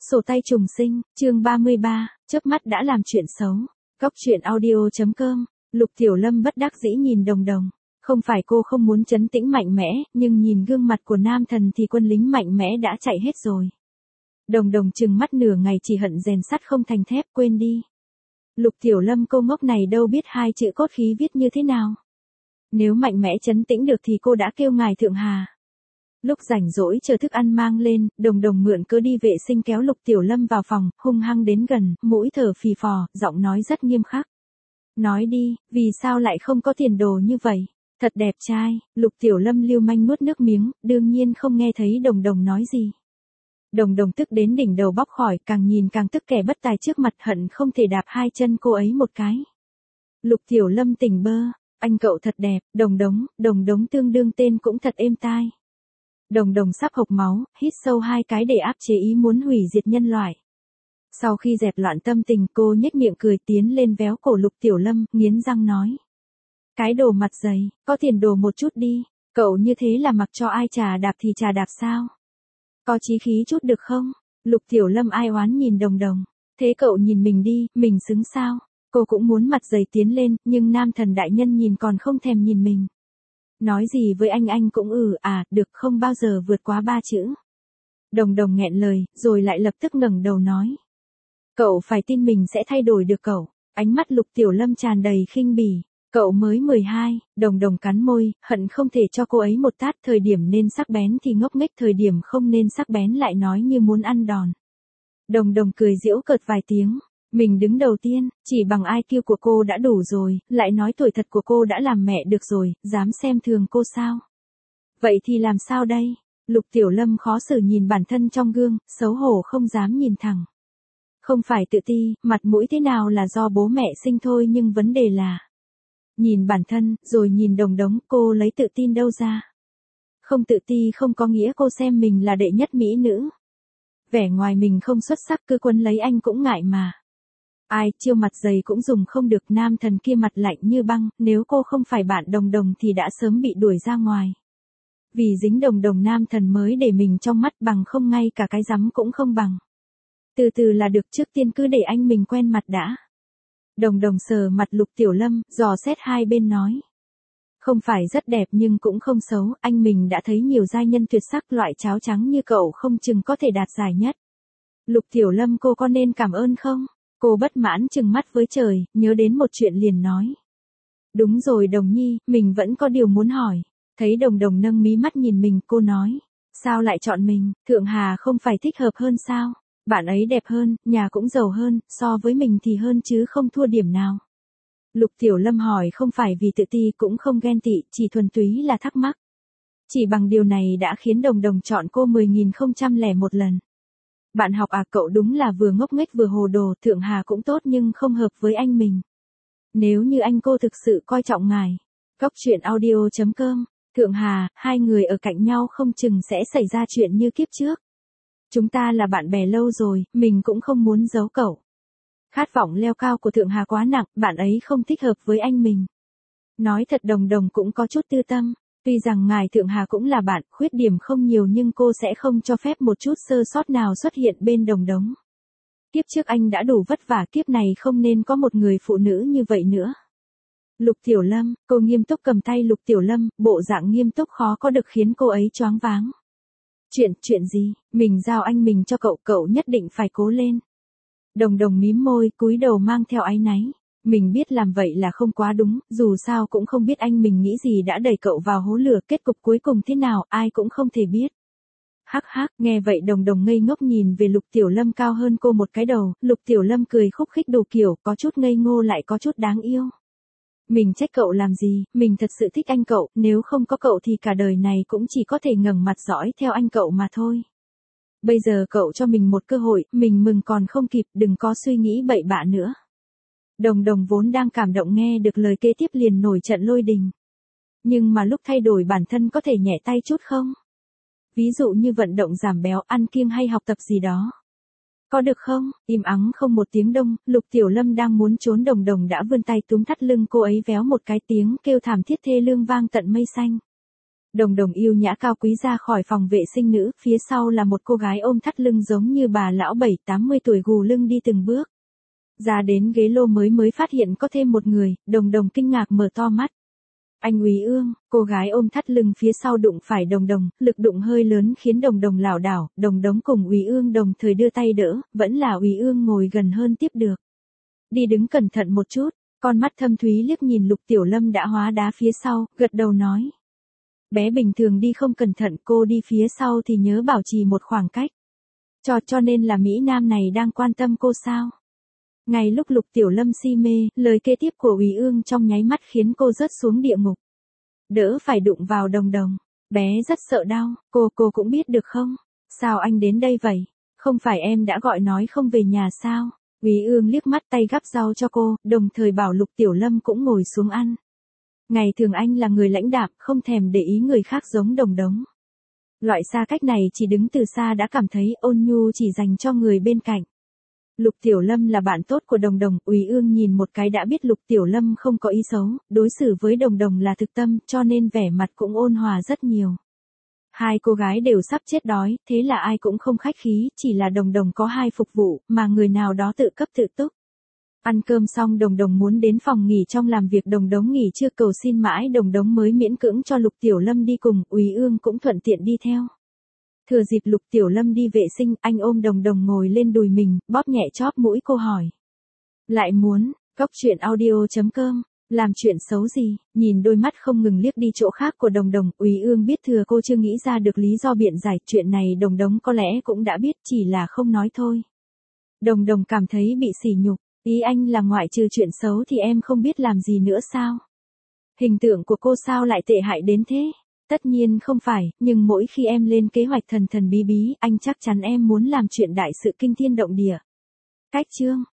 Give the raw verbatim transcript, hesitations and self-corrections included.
Sổ tay trùng sinh, chương ba mươi ba, chớp mắt đã làm chuyện xấu. Góc truyện audio chấm com, Lục Tiểu Lâm bất đắc dĩ nhìn Đồng Đồng. Không phải cô không muốn trấn tĩnh mạnh mẽ, nhưng nhìn gương mặt của nam thần thì quân lính mạnh mẽ đã chạy hết rồi. Đồng Đồng trừng mắt nửa ngày chỉ hận rèn sắt không thành thép, quên đi. Lục Tiểu Lâm cô ngốc này đâu biết hai chữ cốt khí viết như thế nào. Nếu mạnh mẽ trấn tĩnh được thì cô đã kêu ngài Thượng Hà. Lúc rảnh rỗi chờ thức ăn mang lên, Đồng Đồng mượn cớ đi vệ sinh kéo Lục Tiểu Lâm vào phòng, hung hăng đến gần, mũi thở phì phò, giọng nói rất nghiêm khắc. Nói đi, vì sao lại không có tiền đồ như vậy? Thật đẹp trai. Lục Tiểu Lâm lưu manh nuốt nước miếng, đương nhiên không nghe thấy Đồng Đồng nói gì. Đồng Đồng tức đến đỉnh đầu bóc khỏi, càng nhìn càng tức, kẻ bất tài trước mặt hận không thể đạp hai chân cô ấy một cái. Lục Tiểu Lâm tỉnh bơ, anh cậu thật đẹp, Đồng Đống, Đồng Đống tương đương tên cũng thật êm tai. Đồng Đồng sắp hộc máu, hít sâu hai cái để áp chế ý muốn hủy diệt nhân loại. Sau khi dẹp loạn tâm tình, cô nhếch miệng cười tiến lên véo cổ Lục Tiểu Lâm, nghiến răng nói. Cái đồ mặt dày, có tiền đồ một chút đi, cậu như thế là mặc cho ai trà đạp thì trà đạp sao? Có chí khí chút được không? Lục Tiểu Lâm ai oán nhìn Đồng Đồng. Thế cậu nhìn mình đi, mình xứng sao? Cô cũng muốn mặt dày tiến lên, nhưng nam thần đại nhân nhìn còn không thèm nhìn mình. Nói gì với anh anh cũng ừ à, được, không bao giờ vượt quá ba chữ. Đồng Đồng nghẹn lời, rồi lại lập tức ngẩng đầu nói. Cậu phải tin mình sẽ thay đổi được cậu. Ánh mắt Lục Tiểu Lâm tràn đầy khinh bỉ. Cậu mới mười hai, Đồng Đồng cắn môi, hận không thể cho cô ấy một tát, thời điểm nên sắc bén thì ngốc nghếch, thời điểm không nên sắc bén lại nói như muốn ăn đòn. Đồng Đồng cười giễu cợt vài tiếng. Mình đứng đầu tiên, chỉ bằng i kiu của cô đã đủ rồi, lại nói tuổi thật của cô đã làm mẹ được rồi, dám xem thường cô sao? Vậy thì làm sao đây? Lục Tiểu Lâm khó xử nhìn bản thân trong gương, xấu hổ không dám nhìn thẳng. Không phải tự ti, mặt mũi thế nào là do bố mẹ sinh thôi, nhưng vấn đề là nhìn bản thân, rồi nhìn Đồng Đống, cô lấy tự tin đâu ra? Không tự ti không có nghĩa cô xem mình là đệ nhất mỹ nữ. Vẻ ngoài mình không xuất sắc cứ quấn lấy anh cũng ngại mà. Ai, chiêu mặt dày cũng dùng không được, nam thần kia mặt lạnh như băng, nếu cô không phải bạn Đồng Đồng thì đã sớm bị đuổi ra ngoài. Vì dính Đồng Đồng nam thần mới để mình trong mắt, bằng không ngay cả cái rắm cũng không bằng. Từ từ là được, trước tiên cứ để anh mình quen mặt đã. Đồng Đồng sờ mặt Lục Tiểu Lâm, dò xét hai bên nói. Không phải rất đẹp nhưng cũng không xấu, anh mình đã thấy nhiều giai nhân tuyệt sắc, loại cháo trắng như cậu không chừng có thể đạt giải nhất. Lục Tiểu Lâm cô có nên cảm ơn không? Cô bất mãn trừng mắt với trời, nhớ đến một chuyện liền nói. Đúng rồi Đồng Nhi, mình vẫn có điều muốn hỏi. Thấy Đồng Đồng nâng mí mắt nhìn mình, cô nói. Sao lại chọn mình, Thượng Hà không phải thích hợp hơn sao? Bạn ấy đẹp hơn, nhà cũng giàu hơn, so với mình thì hơn chứ không thua điểm nào. Lục Tiểu Lâm hỏi không phải vì tự ti cũng không ghen tị, chỉ thuần túy là thắc mắc. Chỉ bằng điều này đã khiến Đồng Đồng chọn cô mười nghìn không trăm lẻ một lần. Bạn học à, cậu đúng là vừa ngốc nghếch vừa hồ đồ, Thượng Hà cũng tốt nhưng không hợp với anh mình. Nếu như anh cô thực sự coi trọng ngài. Góc truyện audio chấm com, Thượng Hà, hai người ở cạnh nhau không chừng sẽ xảy ra chuyện như kiếp trước. Chúng ta là bạn bè lâu rồi, mình cũng không muốn giấu cậu. Khát vọng leo cao của Thượng Hà quá nặng, bạn ấy không thích hợp với anh mình. Nói thật Đồng Đồng cũng có chút tư tâm. Tuy rằng ngài Thượng Hà cũng là bạn, khuyết điểm không nhiều nhưng cô sẽ không cho phép một chút sơ sót nào xuất hiện bên Đồng Đống. Kiếp trước anh đã đủ vất vả, kiếp này không nên có một người phụ nữ như vậy nữa. Lục Tiểu Lâm, cô nghiêm túc cầm tay Lục Tiểu Lâm, bộ dạng nghiêm túc khó có được khiến cô ấy choáng váng. Chuyện, chuyện gì, mình giao anh mình cho cậu, cậu nhất định phải cố lên. Đồng Đồng mím môi, cúi đầu mang theo áy náy. Mình biết làm vậy là không quá đúng, dù sao cũng không biết anh mình nghĩ gì đã đẩy cậu vào hố lửa, kết cục cuối cùng thế nào, ai cũng không thể biết. Hắc hắc, nghe vậy Đồng Đồng ngây ngốc nhìn về Lục Tiểu Lâm cao hơn cô một cái đầu, Lục Tiểu Lâm cười khúc khích đủ kiểu, có chút ngây ngô lại có chút đáng yêu. Mình trách cậu làm gì, mình thật sự thích anh cậu, nếu không có cậu thì cả đời này cũng chỉ có thể ngẩng mặt dõi theo anh cậu mà thôi. Bây giờ cậu cho mình một cơ hội, mình mừng còn không kịp, đừng có suy nghĩ bậy bạ nữa. Đồng Đồng vốn đang cảm động nghe được lời kế tiếp liền nổi trận lôi đình. Nhưng mà lúc thay đổi bản thân có thể nhẹ tay chút không? Ví dụ như vận động giảm béo, ăn kiêng hay học tập gì đó. Có được không? Im ắng không một tiếng đông, Lục Tiểu Lâm đang muốn trốn, Đồng Đồng đã vươn tay túm thắt lưng cô ấy, véo một cái, tiếng kêu thảm thiết thê lương vang tận mây xanh. Đồng Đồng yêu nhã cao quý ra khỏi phòng vệ sinh nữ, phía sau là một cô gái ôm thắt lưng giống như bà lão bảy tám mươi tuổi gù lưng đi từng bước. Ra đến ghế lô mới mới phát hiện có thêm một người, Đồng Đồng kinh ngạc mở to mắt. Anh Úy Ương, cô gái ôm thắt lưng phía sau đụng phải Đồng Đồng, lực đụng hơi lớn khiến Đồng Đồng lảo đảo, Đồng Đống cùng Úy Ương đồng thời đưa tay đỡ, vẫn là Úy Ương ngồi gần hơn tiếp được. Đi đứng cẩn thận một chút, con mắt thâm thúy liếc nhìn Lục Tiểu Lâm đã hóa đá phía sau, gật đầu nói. Bé bình thường đi không cẩn thận, cô đi phía sau thì nhớ bảo trì một khoảng cách. Cho cho nên là Mỹ Nam này đang quan tâm cô sao? Ngay lúc Lục Tiểu Lâm si mê, lời kế tiếp của Úy Ương trong nháy mắt khiến cô rớt xuống địa ngục. Đỡ phải đụng vào Đồng Đồng. Bé rất sợ đau, cô cô cũng biết được không? Sao anh đến đây vậy? Không phải em đã gọi nói không về nhà sao? Úy Ương liếc mắt tay gắp rau cho cô, đồng thời bảo Lục Tiểu Lâm cũng ngồi xuống ăn. Ngày thường anh là người lãnh đạm, không thèm để ý người khác giống Đồng Đống. Loại xa cách này chỉ đứng từ xa đã cảm thấy ôn nhu chỉ dành cho người bên cạnh. Lục Tiểu Lâm là bạn tốt của Đồng Đồng, Úy Ương nhìn một cái đã biết Lục Tiểu Lâm không có ý xấu, đối xử với Đồng Đồng là thực tâm, cho nên vẻ mặt cũng ôn hòa rất nhiều. Hai cô gái đều sắp chết đói, thế là ai cũng không khách khí, chỉ là Đồng Đồng có hai phục vụ, mà người nào đó tự cấp tự túc. Ăn cơm xong Đồng Đồng muốn đến phòng nghỉ trong làm việc, Đồng Đống nghỉ chưa cầu xin mãi Đồng Đống mới miễn cưỡng cho Lục Tiểu Lâm đi cùng, Úy Ương cũng thuận tiện đi theo. Thừa dịp Lục Tiểu Lâm đi vệ sinh, anh ôm Đồng Đồng ngồi lên đùi mình, bóp nhẹ chóp mũi cô hỏi. Lại muốn, cốc truyện audio chấm com, làm chuyện xấu gì, nhìn đôi mắt không ngừng liếc đi chỗ khác của Đồng Đồng, Úy Ương biết thừa cô chưa nghĩ ra được lý do biện giải, chuyện này Đồng Đống có lẽ cũng đã biết, chỉ là không nói thôi. Đồng Đồng cảm thấy bị sỉ nhục, ý anh là ngoại trừ chuyện xấu thì em không biết làm gì nữa sao? Hình tượng của cô sao lại tệ hại đến thế? Tất nhiên không phải, nhưng mỗi khi em lên kế hoạch thần thần bí bí, anh chắc chắn em muốn làm chuyện đại sự kinh thiên động địa. Cách chương